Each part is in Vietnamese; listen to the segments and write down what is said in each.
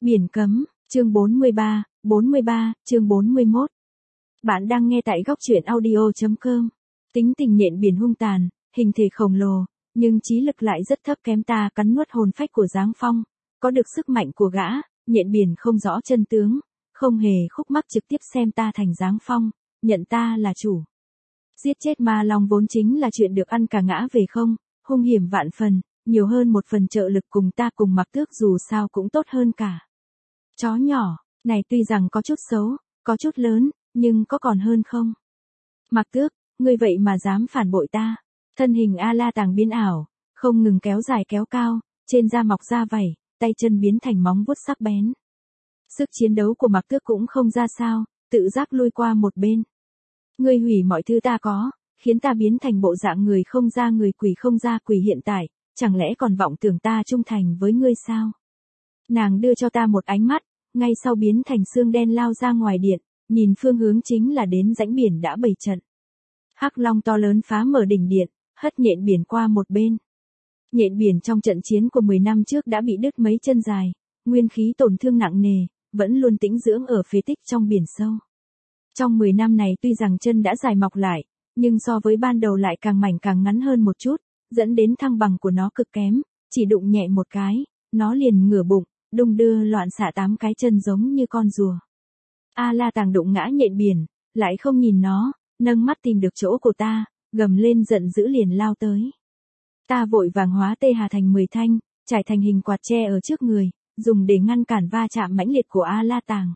Biển cấm, chương 43, chương 41. Bạn đang nghe tại góc truyện audio.com. Tính tình nhện biển hung tàn, hình thể khổng lồ, nhưng trí lực lại rất thấp kém ta cắn nuốt hồn phách của Giáng Phong, có được sức mạnh của gã, nhện biển không rõ chân tướng, không hề khúc mắc trực tiếp xem ta thành Giáng Phong, nhận ta là chủ. Giết chết ma long vốn chính là chuyện được ăn cả ngã về không, hung hiểm vạn phần, nhiều hơn một phần trợ lực cùng ta cùng Mặc Tước dù sao cũng tốt hơn cả. Chó nhỏ, này tuy rằng có chút xấu, có chút lớn, nhưng có còn hơn không? Mặc Tước, ngươi vậy mà dám phản bội ta. Thân hình A-la Tàng biến ảo, không ngừng kéo dài kéo cao, trên da mọc da vảy, tay chân biến thành móng vuốt sắc bén. Sức chiến đấu của Mặc Tước cũng không ra sao, tự giác lui qua một bên. Ngươi hủy mọi thứ ta có, khiến ta biến thành bộ dạng người không ra người quỷ không ra quỷ hiện tại, chẳng lẽ còn vọng tưởng ta trung thành với ngươi sao? Nàng đưa cho ta một ánh mắt, ngay sau biến thành xương đen lao ra ngoài điện, nhìn phương hướng chính là đến rãnh biển đã bày trận. Hắc long to lớn phá mở đỉnh điện, hất nhện biển qua một bên. Nhện biển trong trận chiến của 10 năm trước đã bị đứt mấy chân dài, nguyên khí tổn thương nặng nề, vẫn luôn tĩnh dưỡng ở phế tích trong biển sâu. Trong 10 năm này tuy rằng chân đã dài mọc lại, nhưng so với ban đầu lại càng mảnh càng ngắn hơn một chút, dẫn đến thăng bằng của nó cực kém, chỉ đụng nhẹ một cái, nó liền ngửa bụng, đung đưa loạn xạ 8 cái chân giống như con rùa. A-la Tàng đụng ngã nhện biển, lại không nhìn nó, nâng mắt tìm được chỗ của ta, gầm lên giận dữ liền lao tới. Ta vội vàng hóa tê hà thành 10 thanh, trải thành hình quạt tre ở trước người, dùng để ngăn cản va chạm mãnh liệt của A-la Tàng.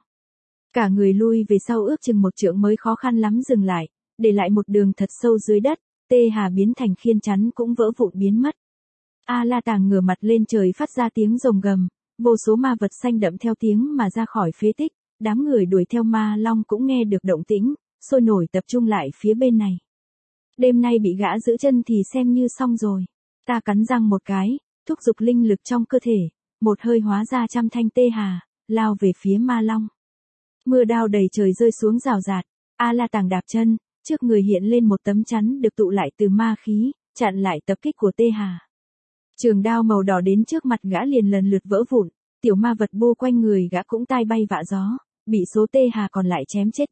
Cả người lui về sau ước chừng một trượng mới khó khăn lắm dừng lại, để lại một đường thật sâu dưới đất, tê hà biến thành khiên chắn cũng vỡ vụn biến mất. A-la Tàng ngửa mặt lên trời phát ra tiếng rồng gầm, vô số ma vật xanh đậm theo tiếng mà ra khỏi phế tích, đám người đuổi theo ma long cũng nghe được động tĩnh, sôi nổi tập trung lại phía bên này. Đêm nay bị gã giữ chân thì xem như xong rồi. Ta cắn răng một cái, thúc giục linh lực trong cơ thể, một hơi hóa ra trăm thanh tê hà, lao về phía ma long. Mưa đao đầy trời rơi xuống rào rạt, A-la Tàng đạp chân, trước người hiện lên một tấm chắn được tụ lại từ ma khí, chặn lại tập kích của tê hà. Trường đao màu đỏ đến trước mặt gã liền lần lượt vỡ vụn, tiểu ma vật bô quanh người gã cũng tai bay vạ gió, bị số tê hà còn lại chém chết,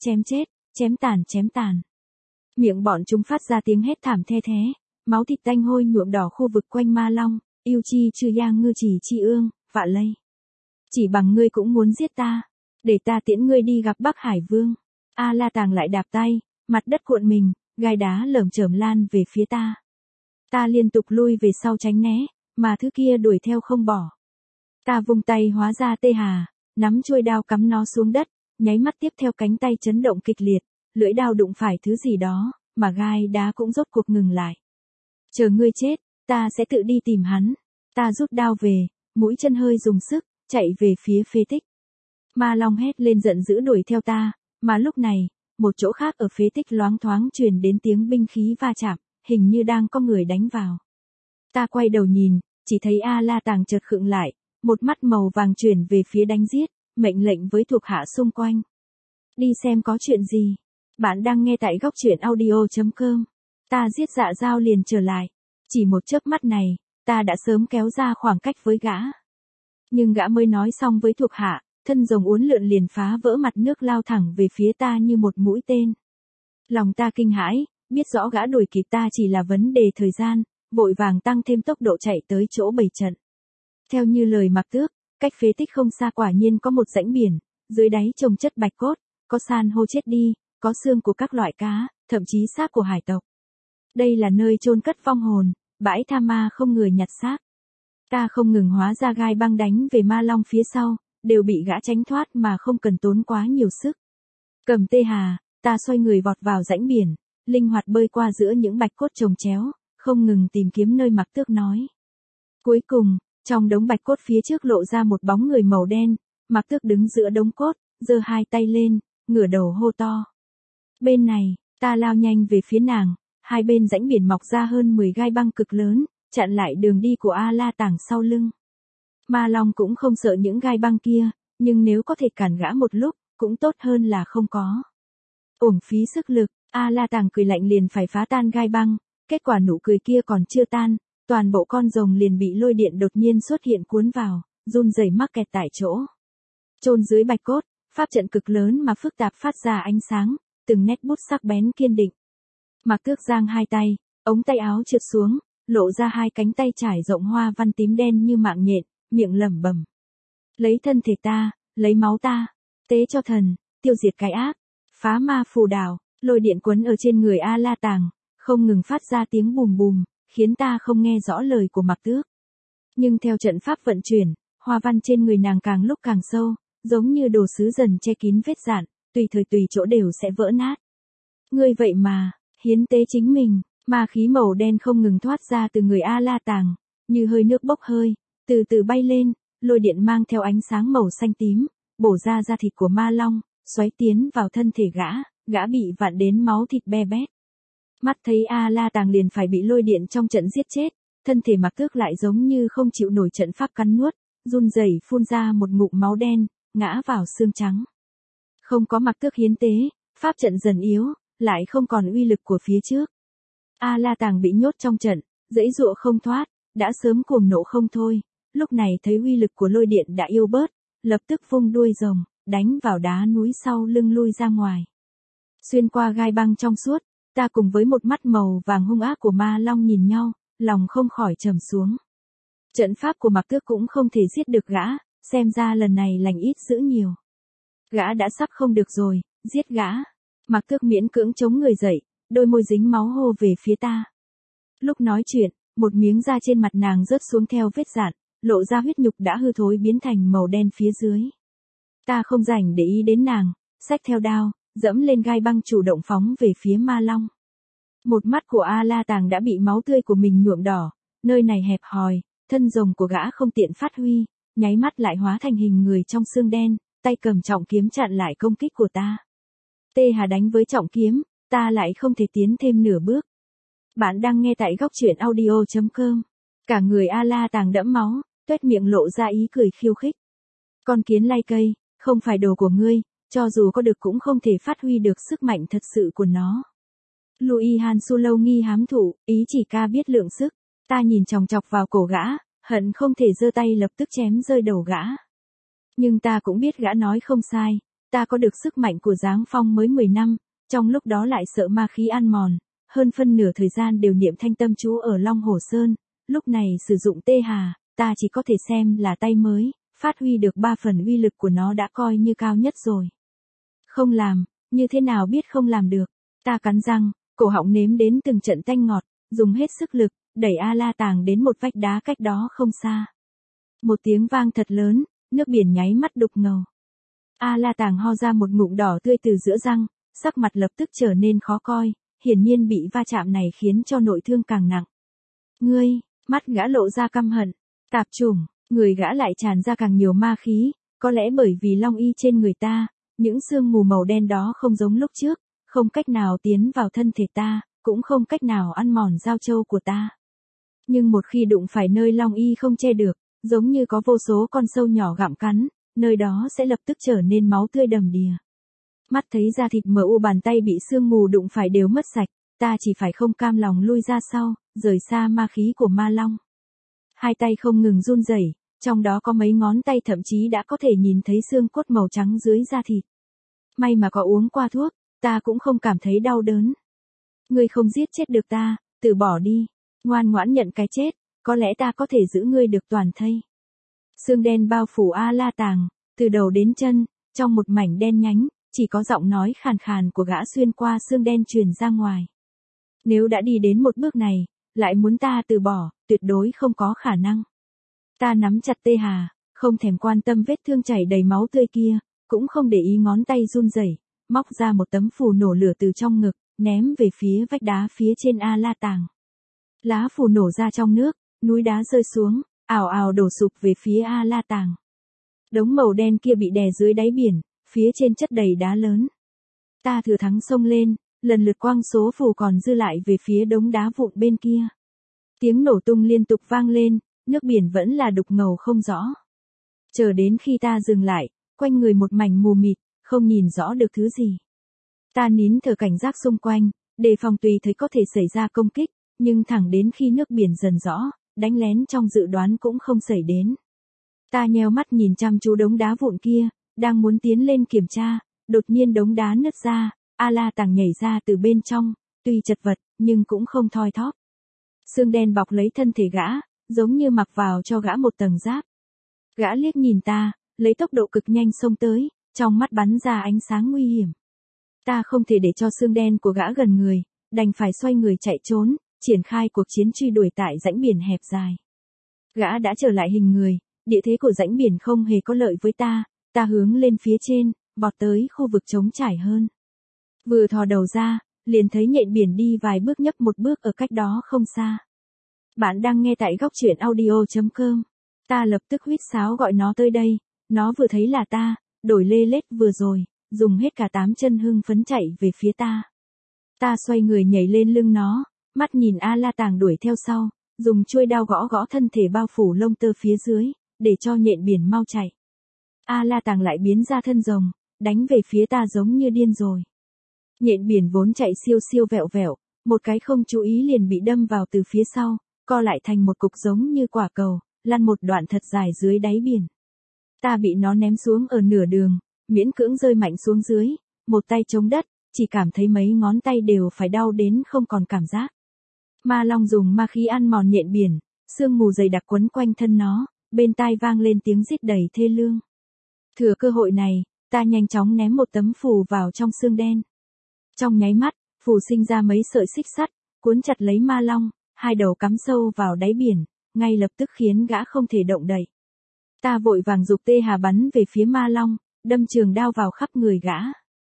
chém tàn. Miệng bọn chúng phát ra tiếng hét thảm the thé, máu thịt tanh hôi nhuộm đỏ khu vực quanh ma long, yêu chi chư yang ngư chỉ chi ương, vạ lây. Chỉ bằng ngươi cũng muốn giết ta, để ta tiễn ngươi đi gặp Bắc Hải Vương. A-la Tàng lại đạp tay, mặt đất cuộn mình, gai đá lởm chởm lan về phía ta. Ta liên tục lui về sau tránh né, mà thứ kia đuổi theo không bỏ. Ta vung tay hóa ra tê hà, nắm chuôi đao cắm nó xuống đất, nháy mắt tiếp theo cánh tay chấn động kịch liệt, lưỡi đao đụng phải thứ gì đó, mà gai đá cũng rốt cuộc ngừng lại. Chờ ngươi chết, ta sẽ tự đi tìm hắn. Ta rút đao về, mũi chân hơi dùng sức, chạy về phía phế tích. Ma long hét lên giận dữ đuổi theo ta, mà lúc này, một chỗ khác ở phế tích loáng thoáng truyền đến tiếng binh khí va chạm, hình như đang có người đánh vào. Ta quay đầu nhìn, chỉ thấy A-la Tàng chợt khựng lại, một mắt màu vàng chuyển về phía đánh giết, mệnh lệnh với thuộc hạ xung quanh. Đi xem có chuyện gì. Bạn đang nghe tại góc truyện audio.com. Ta giết Dạ Dao liền trở lại. Chỉ một chớp mắt này, ta đã sớm kéo ra khoảng cách với gã. Nhưng gã mới nói xong với thuộc hạ, thân rồng uốn lượn liền phá vỡ mặt nước lao thẳng về phía ta như một mũi tên. Lòng ta kinh hãi, biết rõ gã đuổi kịp ta chỉ là vấn đề thời gian, vội vàng tăng thêm tốc độ chạy tới chỗ bày trận. Theo như lời Mặc Tước, cách phế tích không xa quả nhiên có một rãnh biển, dưới đáy chồng chất bạch cốt, có san hô chết đi, có xương của các loại cá, thậm chí xác của hải tộc. Đây là nơi chôn cất vong hồn, bãi tha ma không người nhặt xác. Ta không ngừng hóa ra gai băng đánh về ma long phía sau, đều bị gã tránh thoát mà không cần tốn quá nhiều sức. Cầm tê hà, ta xoay người vọt vào rãnh biển, linh hoạt bơi qua giữa những bạch cốt chồng chéo, không ngừng tìm kiếm nơi Mặc Tước nói. Cuối cùng, trong đống bạch cốt phía trước lộ ra một bóng người màu đen, Mặc Tước đứng giữa đống cốt, giơ hai tay lên, ngửa đầu hô to. Bên này, ta lao nhanh về phía nàng, hai bên rãnh biển mọc ra hơn 10 gai băng cực lớn, chặn lại đường đi của A-la Tàng sau lưng. Ma long cũng không sợ những gai băng kia, nhưng nếu có thể cản gã một lúc, cũng tốt hơn là không có. Uổng phí sức lực, A-la Tàng cười lạnh liền phải phá tan gai băng, kết quả nụ cười kia còn chưa tan, toàn bộ con rồng liền bị lôi điện đột nhiên xuất hiện cuốn vào, run rẩy mắc kẹt tại chỗ. chôn dưới bạch cốt, pháp trận cực lớn mà phức tạp phát ra ánh sáng, từng nét bút sắc bén kiên định. Mạc Tước giang hai tay, ống tay áo trượt xuống, lộ ra hai cánh tay trải rộng hoa văn tím đen như mạng nhện, miệng lẩm bẩm. Lấy thân thể ta, lấy máu ta, tế cho thần, tiêu diệt cái ác, phá ma phù đảo, lôi điện quấn ở trên người A La Tàng, không ngừng phát ra tiếng bùm bùm, khiến ta không nghe rõ lời của Mạc Tước. Nhưng theo trận pháp vận chuyển, hoa văn trên người nàng càng lúc càng sâu, giống như đồ sứ dần che kín vết rạn, tùy thời tùy chỗ đều sẽ vỡ nát. Ngươi vậy mà, hiến tế chính mình, ma khí màu đen không ngừng thoát ra từ người A La Tàng, như hơi nước bốc hơi, từ từ bay lên, lôi điện mang theo ánh sáng màu xanh tím, bổ ra da thịt của ma long, xoáy tiến vào thân thể gã bị vặn đến máu thịt be bét. Mắt thấy A La Tàng liền phải bị lôi điện trong trận giết chết, thân thể Mạc Tước lại giống như không chịu nổi trận pháp cắn nuốt, run rẩy phun ra một ngụm máu đen, ngã vào xương trắng. Không có Mạc Tước hiến tế, pháp trận dần yếu, lại không còn uy lực của phía trước. A La Tàng bị nhốt trong trận, giãy giụa không thoát, đã sớm cuồng nộ không thôi, lúc này thấy uy lực của lôi điện đã yếu bớt, lập tức vung đuôi rồng, đánh vào đá núi sau lưng lui ra ngoài. Xuyên qua gai băng trong suốt, ta cùng với một mắt màu vàng hung ác của ma long nhìn nhau, lòng không khỏi trầm xuống. Trận pháp của Mạc Tước cũng không thể giết được gã, xem ra lần này lành ít dữ nhiều. Gã đã sắp không được rồi, giết gã. Mạc Tước miễn cưỡng chống người dậy, đôi môi dính máu hô về phía ta. Lúc nói chuyện, một miếng da trên mặt nàng rớt xuống theo vết rạn, lộ ra huyết nhục đã hư thối biến thành màu đen phía dưới. Ta không rảnh để ý đến nàng, xách theo đao, dẫm lên gai băng chủ động phóng về phía ma long. Một mắt của A La Tàng đã bị máu tươi của mình nhuộm đỏ, nơi này hẹp hòi, thân rồng của gã không tiện phát huy, nháy mắt lại hóa thành hình người trong xương đen, tay cầm trọng kiếm chặn lại công kích của ta. Tê Hà đánh với trọng kiếm, ta lại không thể tiến thêm nửa bước. Bạn đang nghe tại góc truyện audio.com. Cả người A La Tàng đẫm máu, tuét miệng lộ ra ý cười khiêu khích. Con kiến lai cây, không phải đồ của ngươi, cho dù có được cũng không thể phát huy được sức mạnh thật sự của nó. Louis Han Su lâu nghi hám thụ, ý chỉ ca biết lượng sức. Ta nhìn chòng chọc vào cổ gã, hận không thể giơ tay lập tức chém rơi đầu gã. Nhưng ta cũng biết gã nói không sai, ta có được sức mạnh của Giáng Phong mới 10 năm, trong lúc đó lại sợ ma khí ăn mòn, hơn phân nửa thời gian đều niệm thanh tâm chú ở Long Hồ Sơn, lúc này sử dụng Tê Hà, ta chỉ có thể xem là tay mới, phát huy được 3 phần uy lực của nó đã coi như cao nhất rồi. Không làm, như thế nào biết không làm được, ta cắn răng, cổ họng nếm đến từng trận tanh ngọt, dùng hết sức lực, đẩy A La Tàng đến một vách đá cách đó không xa. Một tiếng vang thật lớn, nước biển nháy mắt đục ngầu. A La Tàng ho ra một ngụm đỏ tươi từ giữa răng, sắc mặt lập tức trở nên khó coi, hiển nhiên bị va chạm này khiến cho nội thương càng nặng. Ngươi, mắt gã lộ ra căm hận, tạp chủng, người gã lại tràn ra càng nhiều ma khí, có lẽ bởi vì long y trên người ta, những sương mù màu đen đó không giống lúc trước, không cách nào tiến vào thân thể ta, cũng không cách nào ăn mòn giao châu của ta. Nhưng một khi đụng phải nơi long y không che được, giống như có vô số con sâu nhỏ gặm cắn, nơi đó sẽ lập tức trở nên máu tươi đầm đìa. Mắt thấy da thịt mờ u bàn tay bị sương mù đụng phải đều mất sạch, ta chỉ phải không cam lòng lui ra sau, rời xa ma khí của ma long. Hai tay không ngừng run rẩy, trong đó có mấy ngón tay thậm chí đã có thể nhìn thấy xương cốt màu trắng dưới da thịt. May mà có uống qua thuốc, ta cũng không cảm thấy đau đớn. Ngươi không giết chết được ta, từ bỏ đi, ngoan ngoãn nhận cái chết, có lẽ ta có thể giữ ngươi được toàn thây. Sương đen bao phủ A La Tàng, từ đầu đến chân, trong một mảnh đen nhánh, chỉ có giọng nói khàn khàn của gã xuyên qua sương đen truyền ra ngoài. Nếu đã đi đến một bước này, lại muốn ta từ bỏ, tuyệt đối không có khả năng. Ta nắm chặt Tê Hà, không thèm quan tâm vết thương chảy đầy máu tươi kia, cũng không để ý ngón tay run rẩy, móc ra một tấm phù nổ lửa từ trong ngực, ném về phía vách đá phía trên A La Tàng. Lá phù nổ ra trong nước, núi đá rơi xuống, ào ào đổ sụp về phía A La Tàng. Đống màu đen kia bị đè dưới đáy biển, phía trên chất đầy đá lớn. Ta thừa thắng xông lên, lần lượt quăng số phù còn dư lại về phía đống đá vụn bên kia. Tiếng nổ tung liên tục vang lên, nước biển vẫn là đục ngầu không rõ. Chờ đến khi ta dừng lại, quanh người một mảnh mù mịt, không nhìn rõ được thứ gì. Ta nín thở cảnh giác xung quanh, đề phòng tùy thời có thể xảy ra công kích, nhưng thẳng đến khi nước biển dần rõ, đánh lén trong dự đoán cũng không xảy đến. Ta nheo mắt nhìn chăm chú đống đá vụn kia, đang muốn tiến lên kiểm tra, đột nhiên đống đá nứt ra, A La Tàng nhảy ra từ bên trong, tuy chật vật, nhưng cũng không thoi thóp. Xương đen bọc lấy thân thể gã, giống như mặc vào cho gã một tầng giáp. Gã liếc nhìn ta, lấy tốc độ cực nhanh xông tới, trong mắt bắn ra ánh sáng nguy hiểm. Ta không thể để cho xương đen của gã gần người, đành phải xoay người chạy trốn, triển khai cuộc chiến truy đuổi tại rãnh biển hẹp dài. Gã đã trở lại hình người, địa thế của rãnh biển không hề có lợi với ta hướng lên phía trên, vọt tới khu vực trống trải hơn. Vừa thò đầu ra, liền thấy nhện biển đi vài bước nhấp một bước ở cách đó không xa. Bạn đang nghe tại góc truyện audio.com. Ta lập tức huýt sáo gọi nó tới đây, nó vừa thấy là ta, đổi lê lết vừa rồi, dùng hết cả 8 chân hưng phấn chạy về phía ta. Ta xoay người nhảy lên lưng nó, mắt nhìn A La Tàng đuổi theo sau, dùng chuôi đao gõ gõ thân thể bao phủ lông tơ phía dưới, để cho nhện biển mau chạy. A La Tàng lại biến ra thân rồng, đánh về phía ta giống như điên rồi. Nhện biển vốn chạy siêu siêu vẹo vẹo, một cái không chú ý liền bị đâm vào từ phía sau, co lại thành một cục giống như quả cầu, lăn một đoạn thật dài dưới đáy biển. Ta bị nó ném xuống ở nửa đường, miễn cưỡng rơi mạnh xuống dưới, một tay chống đất, chỉ cảm thấy mấy ngón tay đều phải đau đến không còn cảm giác. Ma Long dùng ma khí ăn mòn nhện biển, sương mù dày đặc quấn quanh thân nó, bên tai vang lên tiếng rít đầy thê lương. Thừa cơ hội này, ta nhanh chóng ném một tấm phù vào trong xương đen. Trong nháy mắt, phù sinh ra mấy sợi xích sắt, cuốn chặt lấy Ma Long, hai đầu cắm sâu vào đáy biển, ngay lập tức khiến gã không thể động đậy. Ta vội vàng giục tê hà bắn về phía Ma Long, đâm trường đao vào khắp người gã.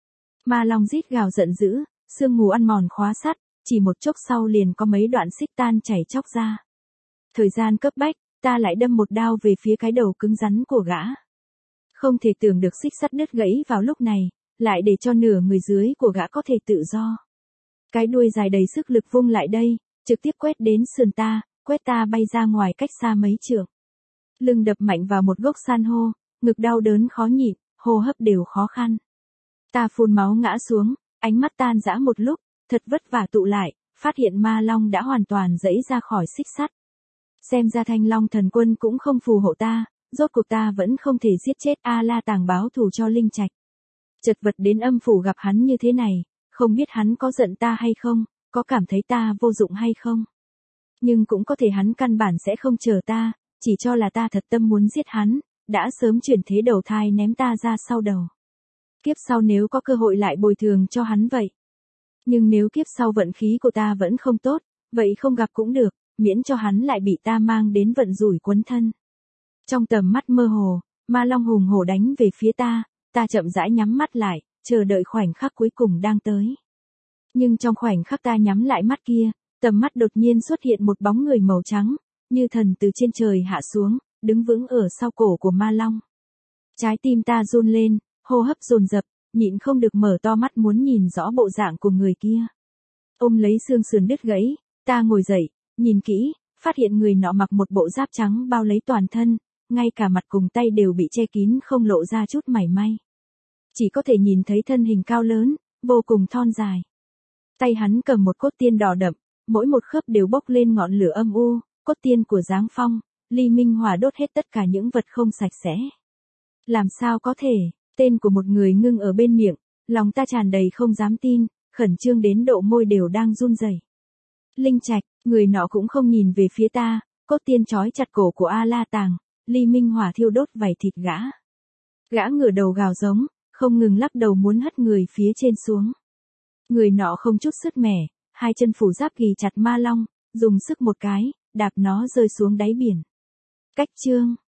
Ma Long rít gào giận dữ, sương mù ăn mòn khóa sắt, chỉ một chốc sau liền có mấy đoạn xích tan chảy chóc ra. Thời gian cấp bách, ta lại đâm một đao về phía cái đầu cứng rắn của gã. Không thể tưởng được xích sắt đứt gãy vào lúc này, lại để cho nửa người dưới của gã có thể tự do. Cái đuôi dài đầy sức lực vung lại đây, trực tiếp quét đến sườn ta, quét ta bay ra ngoài cách xa mấy trượng. Lưng đập mạnh vào một gốc san hô, ngực đau đớn khó nhịn, hô hấp đều khó khăn. Ta phun máu ngã xuống, ánh mắt tan rã một lúc, thật vất vả tụ lại, phát hiện Ma Long đã hoàn toàn giãy ra khỏi xích sắt. Xem ra Thanh Long thần quân cũng không phù hộ ta, rốt cuộc ta vẫn không thể giết chết A La Tàng báo thù cho Linh Trạch. Chật vật đến âm phủ gặp hắn như thế này, không biết hắn có giận ta hay không, có cảm thấy ta vô dụng hay không. Nhưng cũng có thể hắn căn bản sẽ không chờ ta, chỉ cho là ta thật tâm muốn giết hắn, đã sớm chuyển thế đầu thai ném ta ra sau đầu. Kiếp sau nếu có cơ hội lại bồi thường cho hắn vậy. Nhưng nếu kiếp sau vận khí của ta vẫn không tốt, vậy không gặp cũng được, miễn cho hắn lại bị ta mang đến vận rủi quấn thân. Trong tầm mắt mơ hồ, Ma Long hùng hổ đánh về phía ta chậm rãi nhắm mắt lại, chờ đợi khoảnh khắc cuối cùng đang tới. Nhưng trong khoảnh khắc ta nhắm lại mắt kia, tầm mắt đột nhiên xuất hiện một bóng người màu trắng, như thần từ trên trời hạ xuống, đứng vững ở sau cổ của Ma Long. Trái tim ta run lên, hô hấp dồn dập, nhịn không được mở to mắt muốn nhìn rõ bộ dạng của người kia. Ôm lấy xương sườn đứt gãy, ta ngồi dậy, nhìn kỹ, phát hiện người nọ mặc một bộ giáp trắng bao lấy toàn thân, ngay cả mặt cùng tay đều bị che kín không lộ ra chút mảy may. Chỉ có thể nhìn thấy thân hình cao lớn, vô cùng thon dài. Tay hắn cầm một cốt tiên đỏ đậm, mỗi một khớp đều bốc lên ngọn lửa âm u, cốt tiên của Giáng Phong, Ly Minh Hỏa đốt hết tất cả những vật không sạch sẽ. Làm sao có thể, tên của một người ngưng ở bên miệng, lòng ta tràn đầy không dám tin, khẩn trương đến độ môi đều đang run rẩy. Linh Trạch, người nọ cũng không nhìn về phía ta, cốt tiên trói chặt cổ của A La Tàng, Ly Minh Hỏa thiêu đốt vảy thịt gã. Gã ngửa đầu gào giống, không ngừng lắc đầu muốn hất người phía trên xuống. Người nọ không chút sức mẻ, hai chân phủ giáp ghì chặt Ma Long, dùng sức một cái, đạp nó rơi xuống đáy biển. Cách chương